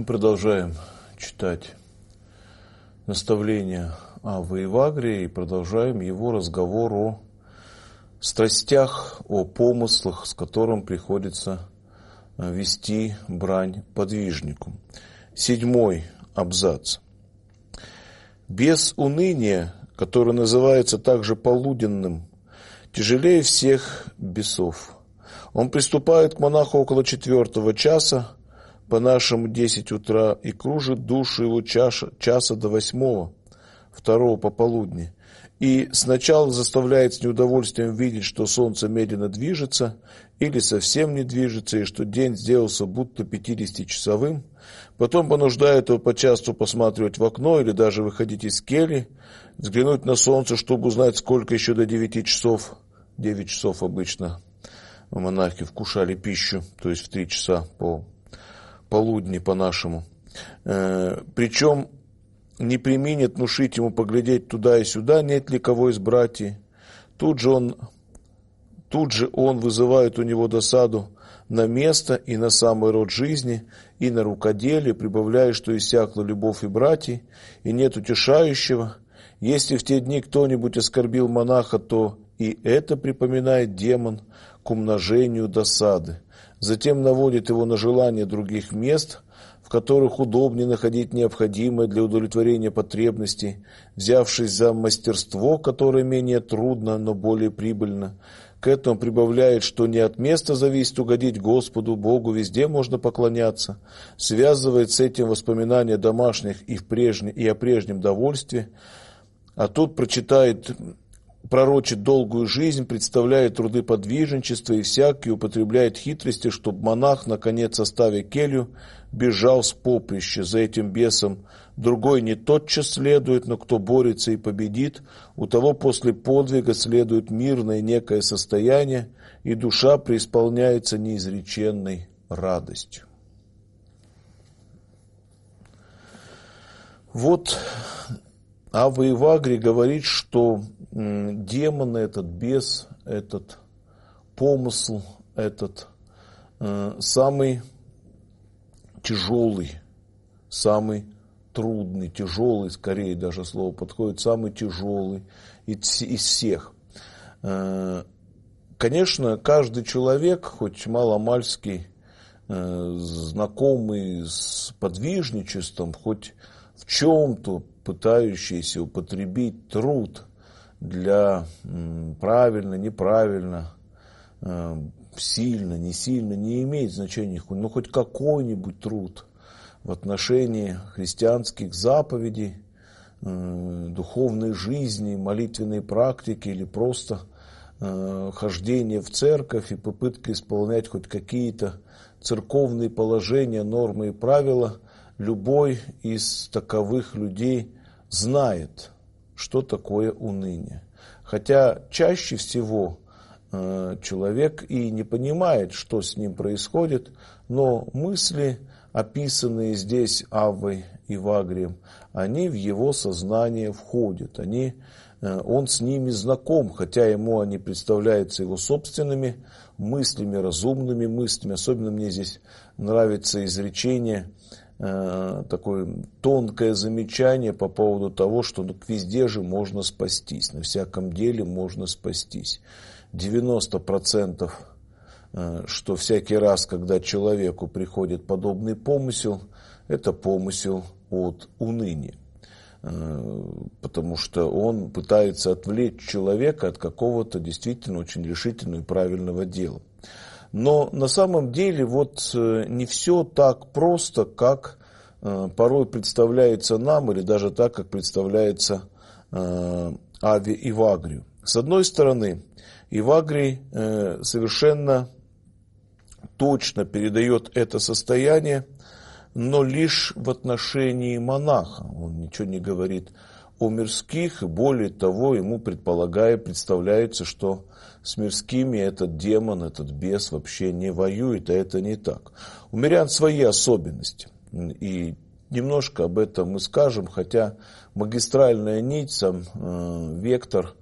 Мы продолжаем читать наставления Аввы Евагрия и продолжаем его разговор о страстях, о помыслах, с которым приходится вести брань подвижнику. 7 абзац. Бес уныния, который называется также полуденным, тяжелее всех бесов. Он приступает к монаху около 4 часа, по нашему 10 утра, и кружит душу его часа до 8, 2 пополудни. И сначала заставляет с неудовольствием видеть, что солнце медленно движется или совсем не движется, и что день сделался будто 50-часовым. Потом понуждает его почасту посматривать в окно или даже выходить из кельи, взглянуть на солнце, чтобы узнать, сколько еще до 9 часов. 9 часов обычно монахи вкушали пищу, то есть в 3 часа по полудни по-нашему. Причем не преминет внушить ему поглядеть туда и сюда, нет ли кого из братьев. Тут же он вызывает у него досаду на место и на самый род жизни, и на рукоделие, прибавляя, что иссякла любовь и братьев, и нет утешающего. Если в те дни кто-нибудь оскорбил монаха, то и это припоминает демон к умножению досады. Затем наводит его на желание других мест, в которых удобнее находить необходимое для удовлетворения потребностей, взявшись за мастерство, которое менее трудно, но более прибыльно. К этому прибавляет, что не от места зависит угодить Господу, Богу, везде можно поклоняться. Связывает с этим воспоминания домашних и о прежнем довольстве. А тут пророчит долгую жизнь, представляет труды подвижничества и всякие употребляет хитрости, чтобы монах, наконец, оставя келью, бежал с поприща за этим бесом. Другой не тотчас следует, но кто борется и победит, у того после подвига следует мирное некое состояние, и душа преисполняется неизреченной радостью. Вот Авва Евагрий говорит, что демон, этот бес, этот помысл, этот самый тяжелый, самый трудный, тяжелый, скорее даже слово подходит, самый тяжелый из всех. Конечно, каждый человек, хоть маломальский, знакомый с подвижничеством, хоть в чем-то пытающийся употребить труд для правильно, неправильно, сильно, не сильно, не имеет значения, но хоть какой-нибудь труд в отношении христианских заповедей, духовной жизни, молитвенной практики или просто хождение в церковь и попытка исполнять хоть какие-то церковные положения, нормы и правила, любой из таковых людей знает, что такое уныние. Хотя чаще всего человек и не понимает, что с ним происходит, но мысли, описанные здесь Аввой Евагрием, они в его сознание входят, он с ними знаком, хотя ему они представляются его собственными мыслями, разумными мыслями. Особенно мне здесь нравится изречение, такое тонкое замечание по поводу того, что везде же можно спастись, на всяком деле можно спастись. 90%, что всякий раз, когда человеку приходит подобный помысел, это помысел от уныния. Потому что он пытается отвлечь человека от какого-то действительно очень решительного и правильного дела. Но на самом деле не все так просто, как порой представляется нам, или даже так, как представляется Авве Евагрию. С одной стороны, Евагрий совершенно точно передает это состояние, но лишь в отношении монаха. Он ничего не говорит о мирских, и более того, ему представляется, что с мирскими этот демон, этот бес вообще не воюет, а это не так. У мирян свои особенности, и немножко об этом мы скажем, хотя магистральная нить, сам вектор,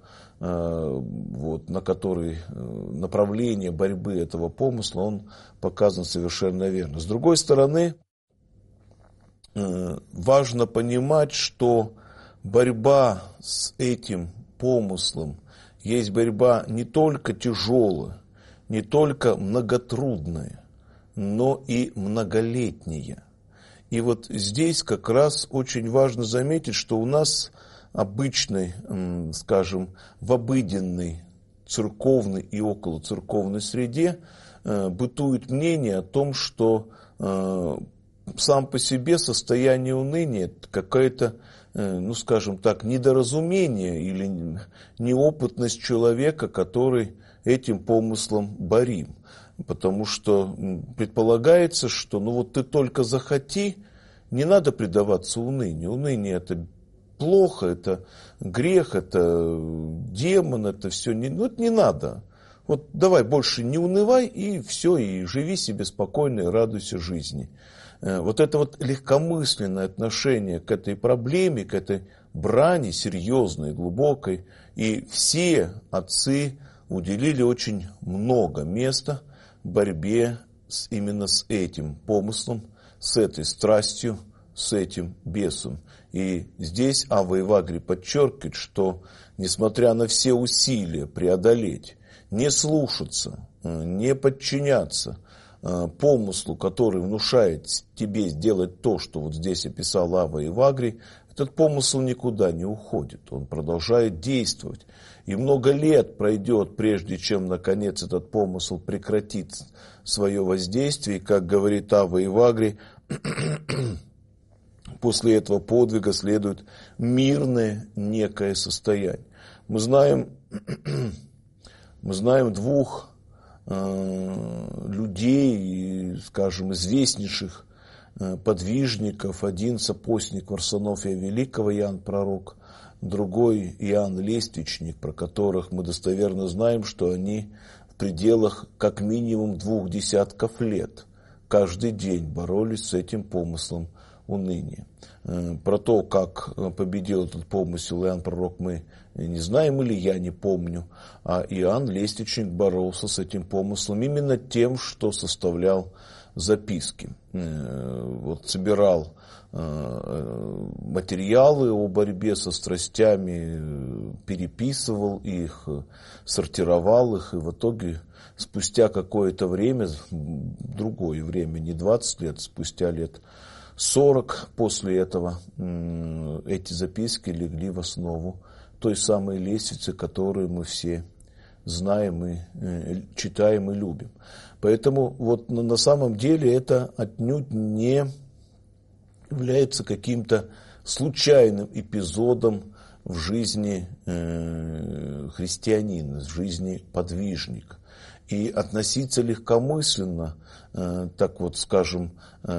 на который направление борьбы этого помысла, он показан совершенно верно. С другой стороны, важно понимать, что борьба с этим помыслом есть борьба не только тяжелая, не только многотрудная, но и многолетняя. И вот здесь как раз очень важно заметить, что у нас обычной, скажем, в обыденной церковной и околоцерковной среде бытует мнение о том, что сам по себе состояние уныния – это какое-то, скажем так, недоразумение или неопытность человека, который этим помыслом борим. Потому что предполагается, что ты только захоти, не надо предаваться унынию. Уныние – это плохо, это грех, это демон, это все. Это не надо. Вот давай больше не унывай, и все, и живи себе спокойно, и радуйся жизни. Вот это вот легкомысленное отношение к этой проблеме, к этой брани серьезной, глубокой. И все отцы уделили очень много места борьбе именно с этим помыслом, с этой страстью, с этим бесом. И здесь Ава Евагрий подчеркивает, что несмотря на все усилия преодолеть, не слушаться, не подчиняться помыслу, который внушает тебе сделать то, что вот здесь описал Ава Евагрий, этот помысл никуда не уходит, он продолжает действовать. И много лет пройдет, прежде чем, наконец, этот помысл прекратит свое воздействие. И, как говорит Ава Евагрий, после этого подвига следует мирное некое состояние. Мы знаем двух людей, скажем, известнейших подвижников. Один сопостник Варсонофия Великого, Иоанн Пророк, другой Иоанн Лествичник, про которых мы достоверно знаем, что они в пределах как минимум 2 десятков лет каждый день боролись с этим помыслом уныния. Про то, как победил этот помысел Иоанн Пророк, мы не знаем, или я не помню. А Иоанн Лествичник боролся с этим помыслом именно тем, что составлял записки. Вот собирал материалы о борьбе со страстями, переписывал их, сортировал их, и в итоге спустя какое-то время, другое время, не 20 лет, спустя лет 40 после этого, эти записки легли в основу той самой лестницы, которую мы все знаем и читаем и любим. Поэтому вот на самом деле это отнюдь не является каким-то случайным эпизодом в жизни христианина, в жизни подвижника. И относиться легкомысленно, так вот скажем,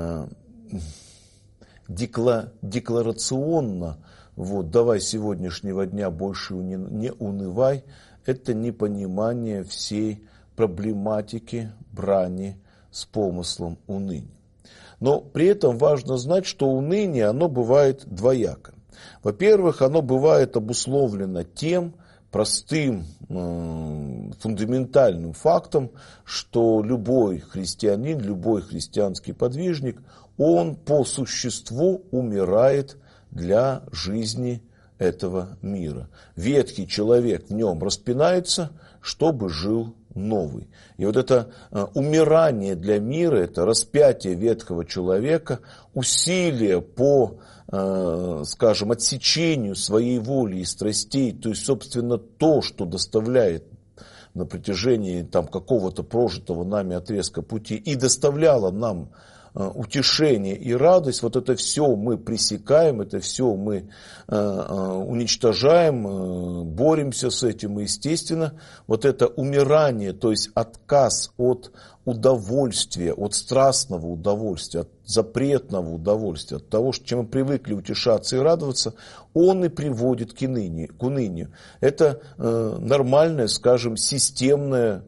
декларационно, вот, давай сегодняшнего дня больше не унывай, это непонимание всей проблематики брани с помыслом уныния. Но при этом важно знать, что уныние, оно бывает двояко. Во-первых, оно бывает обусловлено тем простым, фундаментальным фактом, что любой христианин, любой христианский подвижник, он по существу умирает для жизни этого мира. Ветхий человек в нем распинается, чтобы жил новый. И вот это умирание для мира, это распятие ветхого человека, усилие по, скажем, отсечению своей воли и страстей, то есть, собственно, то, что доставляет на протяжении какого-то прожитого нами отрезка пути и доставляло нам утешение и радость, вот это все мы пресекаем, это все мы уничтожаем, боремся с этим. И, естественно, вот это умирание, то есть отказ от удовольствия, от страстного удовольствия, от запретного удовольствия, от того, чем мы привыкли утешаться и радоваться, он и приводит к унынию. Это нормальное, скажем, системное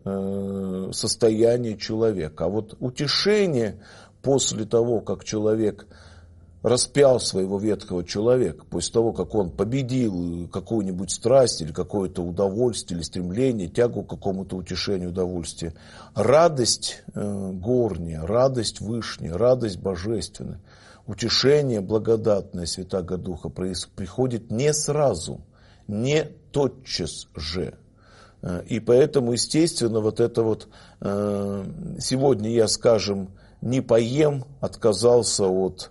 состояние человека. А вот утешение после того, как человек распял своего ветхого человека, после того, как он победил какую-нибудь страсть или какое-то удовольствие, или стремление, тягу к какому-то утешению, удовольствия, радость горняя, радость вышняя, радость божественная, утешение благодатное Святаго Духа приходит не сразу, не тотчас же. И поэтому, естественно, вот это вот, сегодня я, скажем, не поем, отказался от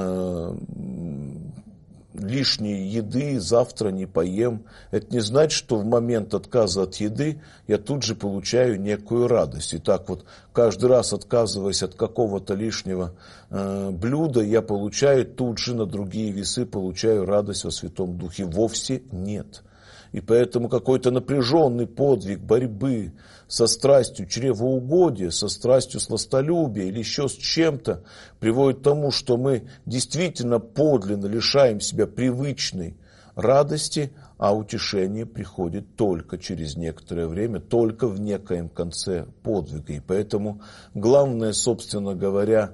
лишней еды, завтра не поем. Это не значит, что в момент отказа от еды я тут же получаю некую радость. И так вот, каждый раз отказываясь от какого-то лишнего блюда, я получаю тут же на другие весы, получаю радость во Святом Духе. Вовсе нет. И поэтому какой-то напряженный подвиг борьбы со страстью чревоугодия, со страстью сластолюбия или еще с чем-то приводит к тому, что мы действительно подлинно лишаем себя привычной радости, а утешение приходит только через некоторое время, только в некоем конце подвига. И поэтому главное, собственно говоря,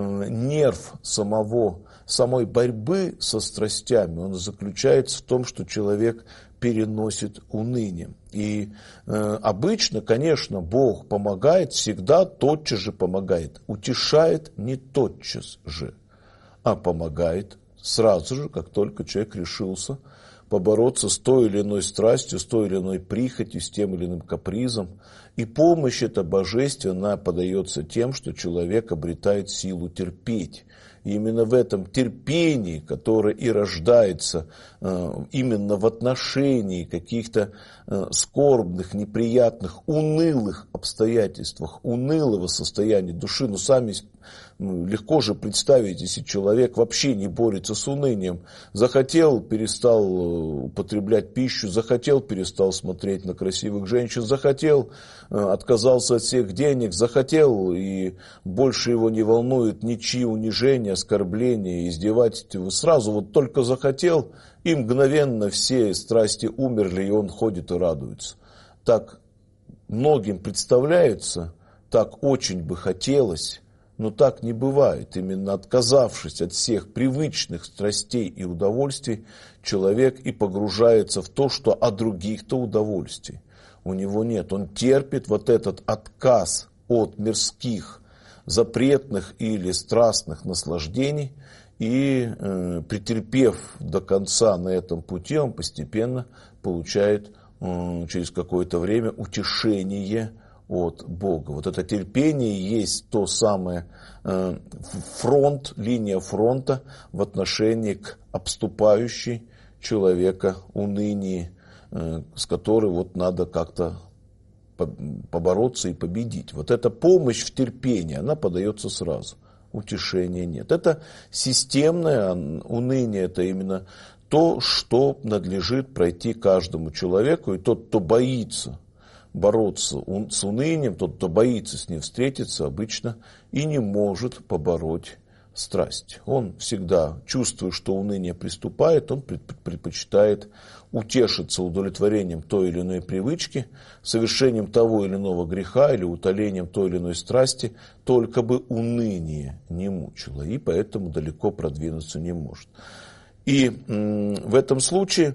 нерв самой борьбы со страстями, он заключается в том, что человек переносит уныние. И обычно, конечно, Бог помогает, всегда тотчас же помогает. Утешает не тотчас же, а помогает сразу же, как только человек решился побороться с той или иной страстью, с той или иной прихотью, с тем или иным капризом. И помощь эта божественная подается тем, что человек обретает силу терпеть. И именно в этом терпении, которое и рождается именно в отношении каких-то скорбных, неприятных, унылых обстоятельствах, унылого состояния души, сами легко же представить, если человек вообще не борется с унынием, захотел, перестал употреблять пищу, захотел, перестал смотреть на красивых женщин, захотел, отказался от всех денег, захотел, и больше его не волнует ничьи унижения, оскорбления, издевательства. Сразу вот только захотел, и мгновенно все страсти умерли, и он ходит и радуется. Так многим представляется, так очень бы хотелось, но так не бывает. Именно отказавшись от всех привычных страстей и удовольствий, человек и погружается в то, что от других-то удовольствий у него нет. Он терпит вот этот отказ от мирских, запретных или страстных наслаждений, и претерпев до конца на этом пути, он постепенно получает через какое-то время утешение от Бога. Вот это терпение есть то самое фронт, линия фронта в отношении к обступающей человека унынии, с которой вот надо как-то побороться и победить. Вот эта помощь в терпении, она подается сразу. Утешения нет. Это системное уныние, это именно то, что надлежит пройти каждому человеку. И тот, кто боится бороться с унынием, тот, кто боится с ним встретиться, обычно и не может побороть страсть. Он всегда, чувствуя, что уныние приступает, он предпочитает утешиться удовлетворением той или иной привычки, совершением того или иного греха или утолением той или иной страсти, только бы уныние не мучило, и поэтому далеко продвинуться не может. И в этом случае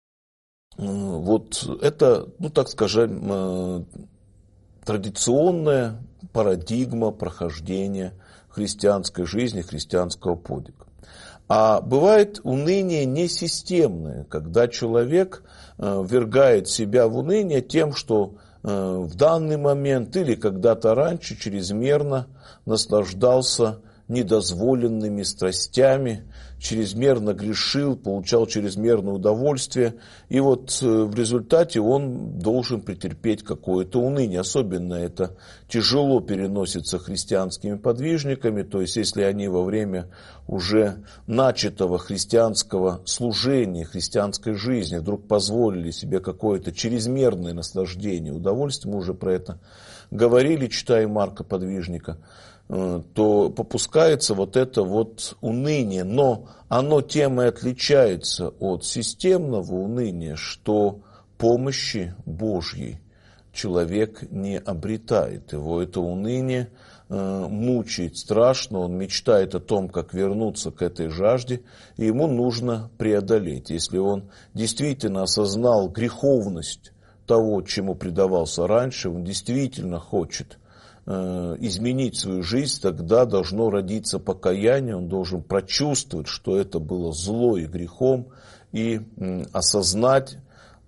вот это, так скажем, традиционная парадигма прохождения христианской жизни, христианского подвига. А бывает уныние несистемное, когда человек ввергает себя в уныние тем, что в данный момент или когда-то раньше чрезмерно наслаждался недозволенными страстями, чрезмерно грешил, получал чрезмерное удовольствие. И вот в результате он должен претерпеть какое-то уныние. Особенно это тяжело переносится христианскими подвижниками. То есть если они во время уже начатого христианского служения, христианской жизни вдруг позволили себе какое-то чрезмерное наслаждение, удовольствие, мы уже про это говорили, читая Марка Подвижника, то попускается вот это вот уныние. Но оно тем и отличается от системного уныния, что помощи Божьей человек не обретает. Его это уныние мучает страшно, он мечтает о том, как вернуться к этой жажде, и ему нужно преодолеть. Если он действительно осознал греховность того, чему предавался раньше, он действительно хочет изменить свою жизнь, тогда должно родиться покаяние, он должен прочувствовать, что это было зло и грехом, и осознать,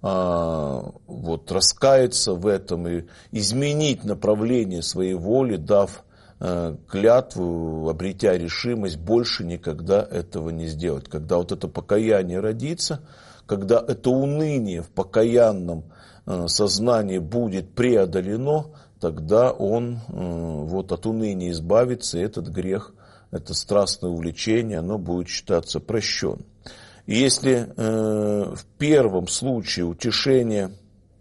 раскаяться в этом и изменить направление своей воли, дав клятву, обретя решимость больше никогда этого не сделать. Когда вот это покаяние родится, когда это уныние в покаянном сознании будет преодолено, тогда он от уныния избавится, и этот грех, это страстное увлечение, оно будет считаться прощенным. И если в первом случае утешение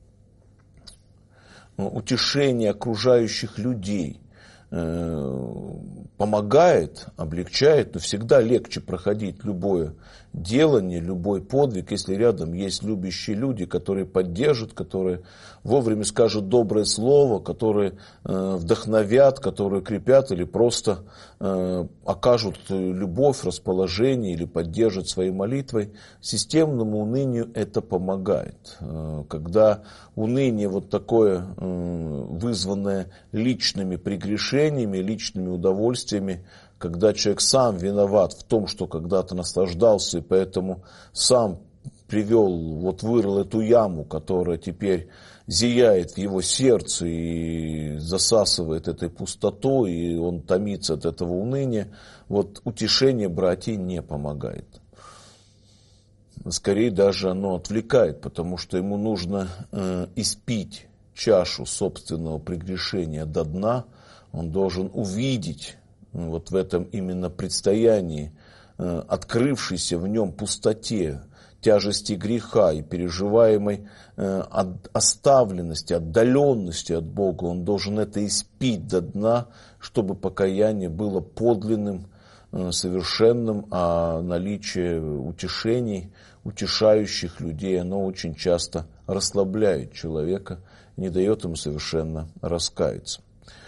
окружающих людей помогает, облегчает, то всегда легче проходить любое делание, любой подвиг, если рядом есть любящие люди, которые поддержат, которые вовремя скажут доброе слово, которые вдохновят, которые крепят или просто окажут любовь, расположение или поддержат своей молитвой. Системному унынию это помогает. Когда уныние вот такое, вызванное личными прегрешениями, личными удовольствиями, когда человек сам виноват в том, что когда-то наслаждался, и поэтому сам вырыл эту яму, которая теперь зияет в его сердце и засасывает этой пустотой, и он томится от этого уныния, утешение братьев не помогает. Скорее даже оно отвлекает, потому что ему нужно испить чашу собственного прегрешения до дна, он должен увидеть в этом именно предстоянии, открывшейся в нем пустоте, тяжести греха и переживаемой оставленности, отдаленности от Бога, он должен это испить до дна, чтобы покаяние было подлинным, совершенным, а наличие утешений, утешающих людей, оно очень часто расслабляет человека, не дает ему совершенно раскаяться.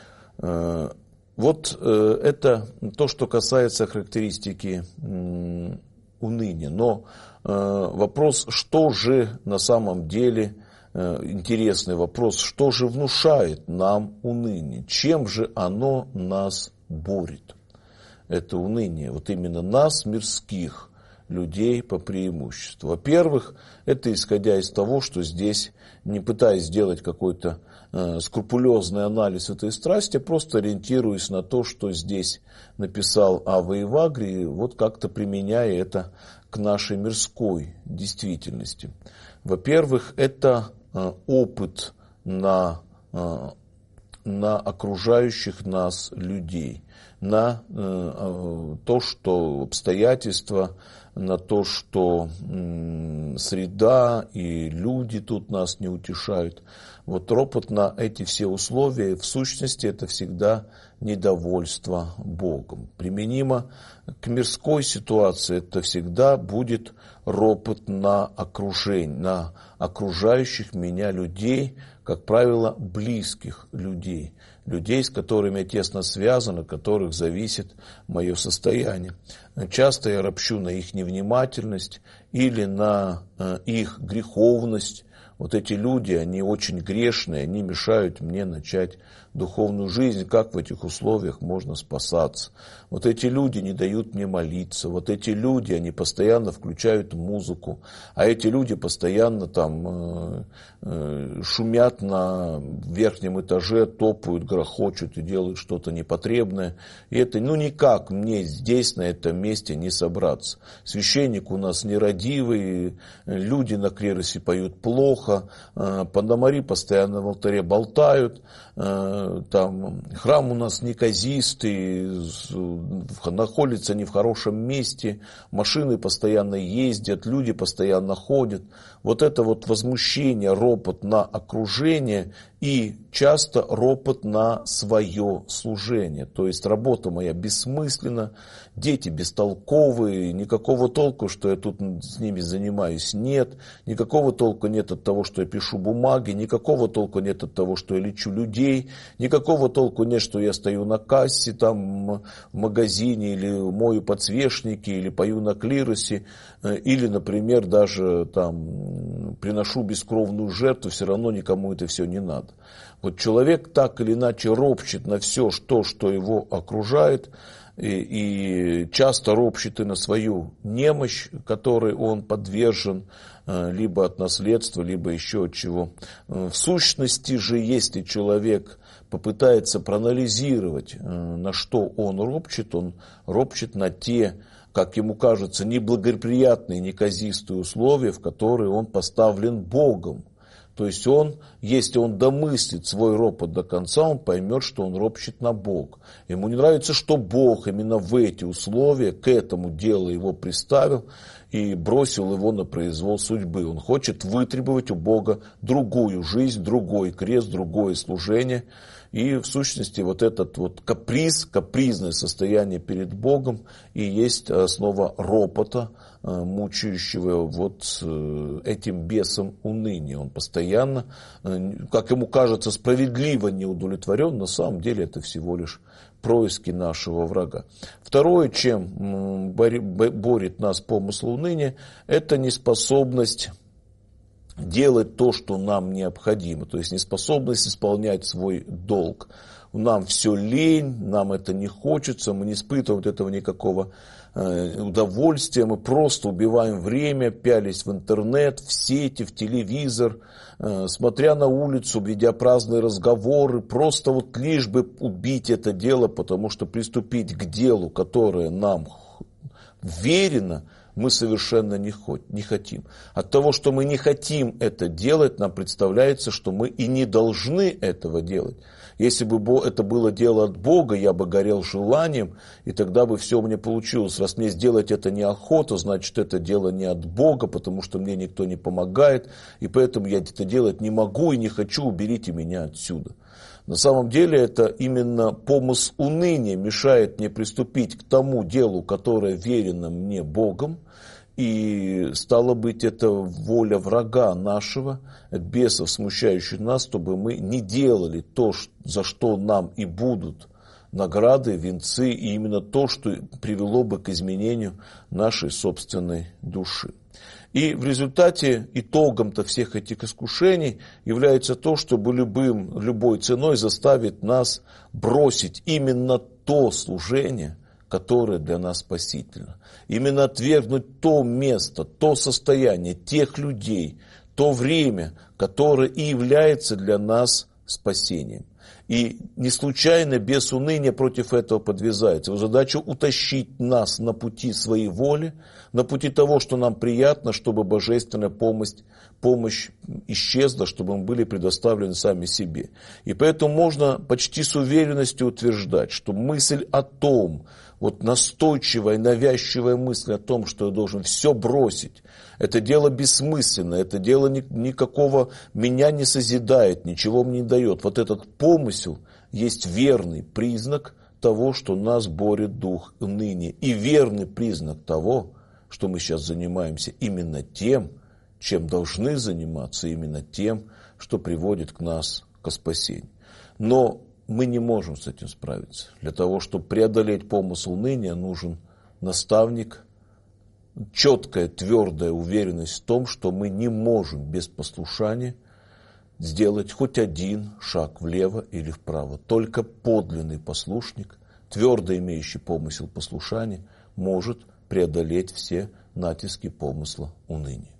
Это то, что касается характеристики уныния. Но вопрос, что же на самом деле, интересный вопрос, что же внушает нам уныние? Чем же оно нас борет? Это уныние, именно нас, мирских людей по преимуществу. Во-первых, это исходя из того, что здесь, не пытаясь сделать какой-то скрупулезный анализ этой страсти, просто ориентируясь на то, что здесь написал Ава Евагрий, как-то применяя это к нашей мирской действительности. Во-первых, это опыт на окружающих нас людей, на то, что обстоятельства, на то, что среда и люди тут нас не утешают. Ропот на эти все условия, в сущности, это всегда недовольство Богом. Применимо к мирской ситуации, это всегда будет ропот на окружение, на окружающих меня людей, как правило, близких людей, людей, с которыми я тесно связан, от которых зависит мое состояние. Часто я ропщу на их невнимательность или на их греховность. Эти люди, они очень грешные, они мешают мне начать духовную жизнь. Как в этих условиях можно спасаться? Эти люди не дают мне молиться. Эти люди, они постоянно включают музыку. А эти люди постоянно шумят на верхнем этаже, топают, грохочут и делают что-то непотребное. И это никак мне здесь, на этом месте не собраться. Священник у нас нерадивый, люди на клиросе поют плохо, пономари постоянно в алтаре болтают, храм у нас неказистый, находится не в хорошем месте, машины постоянно ездят, люди постоянно ходят. Это возмущение, ропот на окружение и часто ропот на свое служение. То есть работа моя бессмысленна, дети бестолковые, никакого толку, что я тут с ними занимаюсь, нет. Никакого толку нет от того, что я пишу бумаги, никакого толку нет от того, что я лечу людей, никакого толку нет, что я стою на кассе там в магазине, или мою подсвечники, или пою на клиросе, или, например, даже там приношу бескровную жертву, все равно никому это все не надо. Вот человек так или иначе ропщет на все, что его окружает, и часто ропщет и на свою немощь, которой он подвержен, либо от наследства, либо еще от чего. В сущности же, если человек попытается проанализировать, на что он ропщет на те, как ему кажется, неблагоприятные, неказистые условия, в которые он поставлен Богом. То есть если он домыслит свой ропот до конца, он поймет, что он ропщет на Бога. Ему не нравится, что Бог именно в эти условия к этому делу его приставил и бросил его на произвол судьбы. Он хочет вытребовать у Бога другую жизнь, другой крест, другое служение. И в сущности вот этот вот капризное состояние перед Богом и есть основа ропота, мучающего вот этим бесом уныния. Он постоянно, как ему кажется, справедливо не удовлетворен, на самом деле это всего лишь происки нашего врага. Второе, чем борет нас помысл уныния, это неспособность делать то, что нам необходимо, то есть неспособность исполнять свой долг. Нам все лень, нам это не хочется, мы не испытываем от этого никакого удовольствия, мы просто убиваем время, пялись в интернет, в сети, в телевизор, смотря на улицу, ведя праздные разговоры, просто вот лишь бы убить это дело, потому что приступить к делу, которое нам верено, мы совершенно не хотим. От того, что мы не хотим это делать, нам представляется, что мы и не должны этого делать. Если бы это было дело от Бога, я бы горел желанием, и тогда бы все у меня получилось. Раз мне сделать это неохота, значит, это дело не от Бога, потому что мне никто не помогает, и поэтому я это делать не могу и не хочу, уберите меня отсюда. На самом деле это именно помысл уныния мешает мне приступить к тому делу, которое верено мне Богом, и стало быть, это воля врага нашего, бесов, смущающих нас, чтобы мы не делали то, за что нам и будут награды, венцы, и именно то, что привело бы к изменению нашей собственной души. И в результате итогом-то всех этих искушений является то, чтобы любой ценой заставит нас бросить именно то служение, которое для нас спасительно. Именно отвергнуть то место, то состояние, тех людей, то время, которое и является для нас спасением. И не случайно бес уныния против этого подвязается. Его задача утащить нас на пути своей воли, на пути того, что нам приятно, чтобы божественная помощь исчезла, чтобы мы были предоставлены сами себе. И поэтому можно почти с уверенностью утверждать, что мысль о том, вот настойчивая, навязчивая мысль о том, что я должен все бросить, это дело бессмысленное, это дело никакого меня не созидает, ничего мне не дает. Вот этот помысел есть верный признак того, что нас борет дух уныния. И верный признак того, что мы сейчас занимаемся именно тем, чем должны заниматься, именно тем, что приводит к нас к спасению. Но мы не можем с этим справиться. Для того, чтобы преодолеть помысл уныния, нужен наставник, четкая, твердая уверенность в том, что мы не можем без послушания сделать хоть один шаг влево или вправо. Только подлинный послушник, твердо имеющий помысел послушания, может преодолеть все натиски помысла уныния.